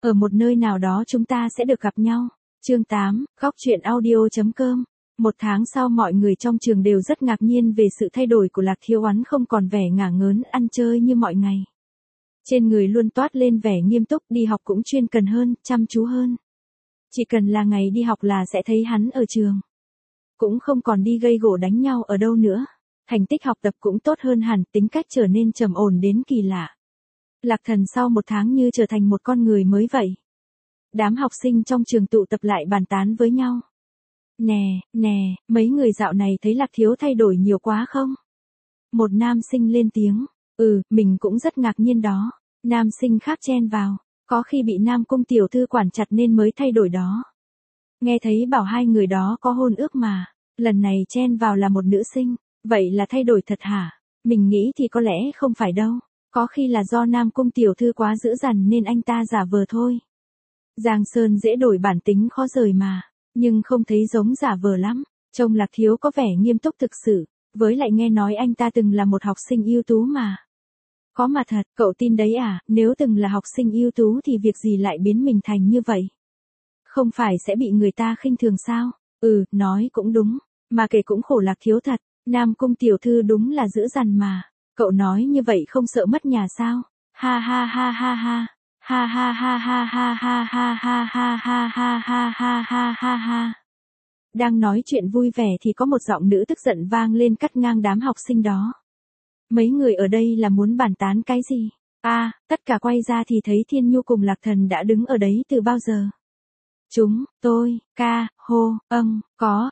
Ở một nơi nào đó chúng ta sẽ được gặp nhau. Chương 8, góc truyện audio.com. Một tháng sau mọi người trong trường đều rất ngạc nhiên về sự thay đổi của Lạc Thiếu Oán, không còn vẻ ngả ngớn ăn chơi như mọi ngày. Trên người luôn toát lên vẻ nghiêm túc, đi học cũng chuyên cần hơn, chăm chú hơn. Chỉ cần là ngày đi học là sẽ thấy hắn ở trường. Cũng không còn đi gây gổ đánh nhau ở đâu nữa. Thành tích học tập cũng tốt hơn hẳn, tính cách trở nên trầm ổn đến kỳ lạ. Lạc Thần sau một tháng như trở thành một con người mới vậy. Đám học sinh trong trường tụ tập lại bàn tán với nhau. Nè, mấy người dạo này thấy Lạc Thiếu thay đổi nhiều quá không? Một nam sinh lên tiếng. Mình cũng rất ngạc nhiên đó. Nam sinh khác chen vào. Có khi bị Nam Cung tiểu thư quản chặt nên mới thay đổi đó. Nghe thấy bảo hai người đó có hôn ước mà. Lần này chen vào là một nữ sinh. Vậy là thay đổi thật hả? Mình nghĩ thì có lẽ không phải đâu. Có khi là do Nam Cung tiểu thư quá dữ dằn nên anh ta giả vờ thôi. Giang Sơn dễ đổi bản tính khó rời mà. Nhưng không thấy giống giả vờ lắm. Trông Lạc Thiếu có vẻ nghiêm túc thực sự. Với lại nghe nói anh ta từng là một học sinh ưu tú mà. Có mà thật, cậu tin đấy à? Nếu từng là học sinh ưu tú thì việc gì lại biến mình thành như vậy? Không phải sẽ bị người ta khinh thường sao? Nói cũng đúng. Mà kể cũng khổ Lạc Thiếu thật. Nam Cung tiểu thư đúng là dữ dằn mà. Cậu nói như vậy không sợ mất nhà sao? Ha ha ha ha ha. Ha ha ha ha ha ha ha ha ha ha ha ha ha ha ha ha. Đang nói chuyện vui vẻ thì có một giọng nữ tức giận vang lên cắt ngang đám học sinh đó. Mấy người ở đây là muốn bàn tán cái gì? Tất cả quay ra thì thấy Thiên Nhu cùng Lạc Thần đã đứng ở đấy từ bao giờ. Tôi, có,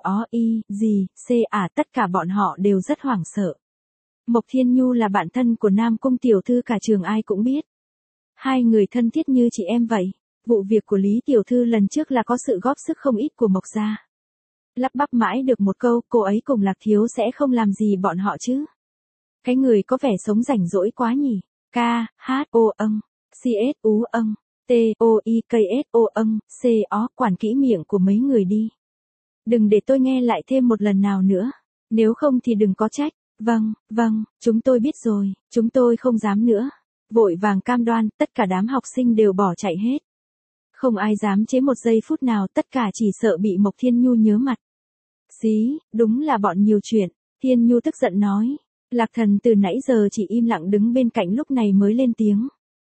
tất cả bọn họ đều rất hoảng sợ. Mộc Thiên Nhu là bạn thân của Nam Cung tiểu thư, cả trường ai cũng biết. Hai người thân thiết như chị em vậy. Vụ việc của Lý tiểu thư lần trước là có sự góp sức không ít của Mộc gia. Lắp bắp mãi được một câu, cô ấy cùng Lạc Thiếu sẽ không làm gì bọn họ chứ. Cái người có vẻ sống rảnh rỗi quá nhỉ. Quản kỹ miệng của mấy người đi. Đừng để tôi nghe lại thêm một lần nào nữa. Nếu không thì đừng có trách. Vâng, chúng tôi biết rồi, chúng tôi không dám nữa. Vội vàng cam đoan, tất cả đám học sinh đều bỏ chạy hết. Không ai dám chế một giây phút nào, tất cả chỉ sợ bị Mộc Thiên Nhu nhớ mặt. Đúng là bọn nhiều chuyện. Thiên Nhu tức giận nói. Lạc Thần từ nãy giờ chỉ im lặng đứng bên cạnh lúc này mới lên tiếng.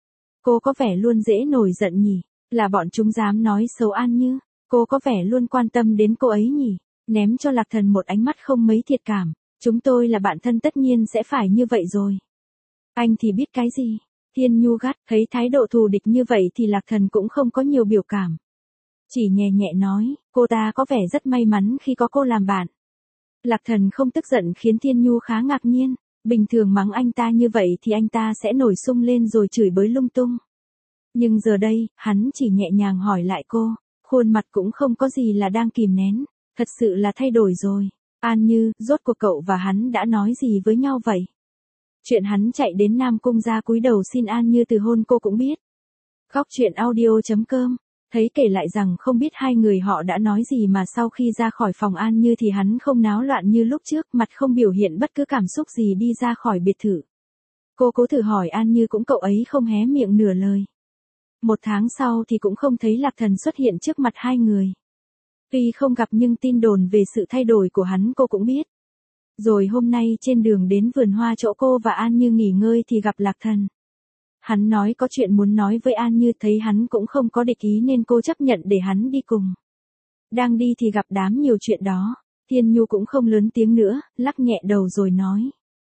Cô có vẻ luôn dễ nổi giận nhỉ, là bọn chúng dám nói xấu An Như. Cô có vẻ luôn quan tâm đến cô ấy nhỉ, ném cho Lạc Thần một ánh mắt không mấy thiệt cảm. Chúng tôi là bạn thân tất nhiên sẽ phải như vậy rồi. Anh thì biết cái gì? Thiên Nhu gắt, thấy thái độ thù địch như vậy thì Lạc Thần cũng không có nhiều biểu cảm. Chỉ nhẹ nhẹ nói, cô ta có vẻ rất may mắn khi có cô làm bạn. Lạc Thần không tức giận khiến Thiên Nhu khá ngạc nhiên. Bình thường mắng anh ta như vậy thì anh ta sẽ nổi sung lên rồi chửi bới lung tung. Nhưng giờ đây, hắn chỉ nhẹ nhàng hỏi lại cô. Khuôn mặt cũng không có gì là đang kìm nén. Thật sự là thay đổi rồi. An Như, rốt cuộc cậu và hắn đã nói gì với nhau vậy? Chuyện hắn chạy đến Nam Cung ra cúi đầu xin An Như từ hôn cô cũng biết. Góc truyện audio.com. Thấy kể lại rằng không biết hai người họ đã nói gì mà sau khi ra khỏi phòng An Như thì hắn không náo loạn như lúc trước, mặt không biểu hiện bất cứ cảm xúc gì đi ra khỏi biệt thự. Cô cố thử hỏi An Như cũng cậu ấy không hé miệng nửa lời. Một tháng sau thì cũng không thấy Lạc Thần xuất hiện trước mặt hai người. Tuy không gặp nhưng tin đồn về sự thay đổi của hắn cô cũng biết. Rồi hôm nay trên đường đến vườn hoa chỗ cô và An Như nghỉ ngơi thì gặp Lạc Thần. Hắn nói có chuyện muốn nói với An Như, thấy hắn cũng không có địch ý nên cô chấp nhận để hắn đi cùng. Đang đi thì gặp đám nhiều chuyện đó. Thiên Nhu cũng không lớn tiếng nữa, lắc nhẹ đầu rồi nói.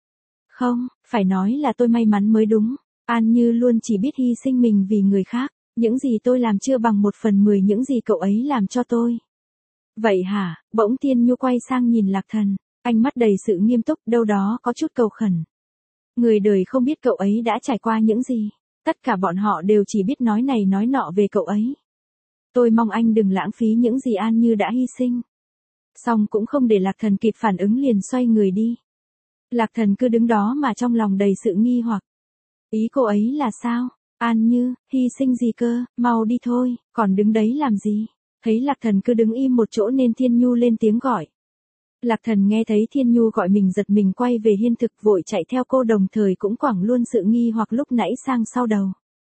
Không, phải nói là tôi may mắn mới đúng. An Như luôn chỉ biết hy sinh mình vì người khác. Những gì tôi làm chưa bằng 1/10 những gì cậu ấy làm cho tôi. Vậy hả? Bỗng Thiên Nhu quay sang nhìn Lạc Thần. Ánh mắt đầy sự nghiêm túc, đâu đó có chút cầu khẩn. Người đời không biết cậu ấy đã trải qua những gì. Tất cả bọn họ đều chỉ biết nói này nói nọ về cậu ấy. Tôi mong anh đừng lãng phí những gì An Như đã hy sinh. Xong cũng không để Lạc Thần kịp phản ứng liền xoay người đi. Lạc Thần cứ đứng đó mà trong lòng đầy sự nghi hoặc. Ý cô ấy là sao? An Như, hy sinh gì cơ, mau đi thôi, còn đứng đấy làm gì? Thấy Lạc Thần cứ đứng im một chỗ nên Thiên Nhu lên tiếng gọi. Lạc Thần nghe thấy Thiên Nhu gọi mình giật mình quay về hiên thực vội chạy theo cô, đồng thời cũng quẳng luôn sự nghi hoặc lúc nãy sang sau đầu.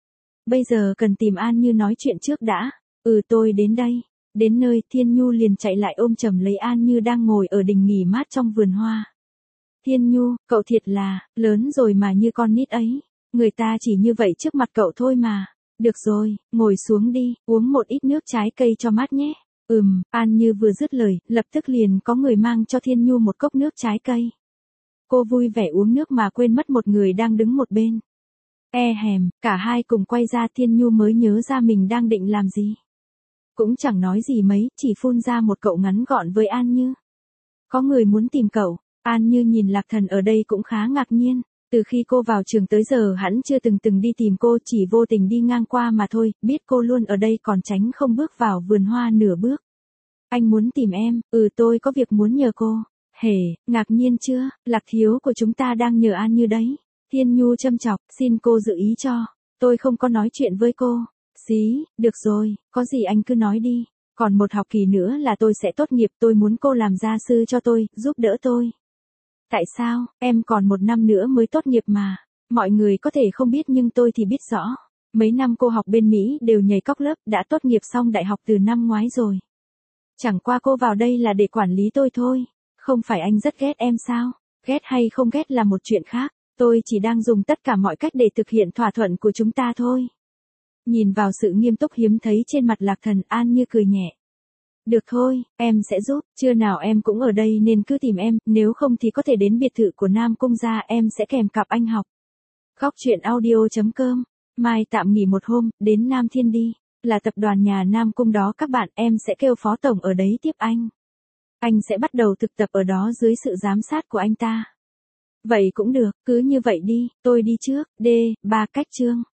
Bây giờ cần tìm An Như nói chuyện trước đã. Tôi đến đây. Đến nơi, Thiên Nhu liền chạy lại ôm chầm lấy An Như đang ngồi ở đình nghỉ mát trong vườn hoa. Thiên Nhu, cậu thiệt là, lớn rồi mà như con nít ấy. Người ta chỉ như vậy trước mặt cậu thôi mà. Được rồi, ngồi xuống đi, uống một ít nước trái cây cho mát nhé. An Như vừa dứt lời, lập tức liền có người mang cho Thiên Nhu một cốc nước trái cây. Cô vui vẻ uống nước mà quên mất một người đang đứng một bên. Cả hai cùng quay ra, Thiên Nhu mới nhớ ra mình đang định làm gì. Cũng chẳng nói gì mấy, chỉ phun ra một câu ngắn gọn với An Như. Có người muốn tìm cậu. An Như nhìn Lạc Thần ở đây cũng khá ngạc nhiên. Từ khi cô vào trường tới giờ hắn chưa từng đi tìm cô, chỉ vô tình đi ngang qua mà thôi, biết cô luôn ở đây còn tránh không bước vào vườn hoa nửa bước. Anh muốn tìm em, tôi có việc muốn nhờ cô. Ngạc nhiên chưa, Lạc thiếu của chúng ta đang nhờ An Như đấy. Thiên Nhu châm chọc, xin cô dự ý cho. Tôi không có nói chuyện với cô. Được rồi, có gì anh cứ nói đi. Còn một học kỳ nữa là tôi sẽ tốt nghiệp, tôi muốn cô làm gia sư cho tôi, giúp đỡ tôi. Tại sao, em còn một năm nữa mới tốt nghiệp mà. Mọi người có thể không biết nhưng tôi thì biết rõ. Mấy năm cô học bên Mỹ đều nhảy cóc lớp, đã tốt nghiệp xong đại học từ năm ngoái rồi. Chẳng qua cô vào đây là để quản lý tôi thôi. Không phải anh rất ghét em sao? Ghét hay không ghét là một chuyện khác. Tôi chỉ đang dùng tất cả mọi cách để thực hiện thỏa thuận của chúng ta thôi. Nhìn vào sự nghiêm túc hiếm thấy trên mặt Lạc Thần, An Như cười nhẹ. Được thôi, em sẽ giúp, trưa nào em cũng ở đây nên cứ tìm em, nếu không thì có thể đến biệt thự của Nam Cung gia, em sẽ kèm cặp anh học. Góc truyện audio.com, mai tạm nghỉ một hôm, đến Nam Thiên đi, là tập đoàn nhà Nam Cung đó các bạn, em sẽ kêu phó tổng ở đấy tiếp anh. Anh sẽ bắt đầu thực tập ở đó dưới sự giám sát của anh ta. Vậy cũng được, cứ như vậy đi, tôi đi trước, 3 cách chương.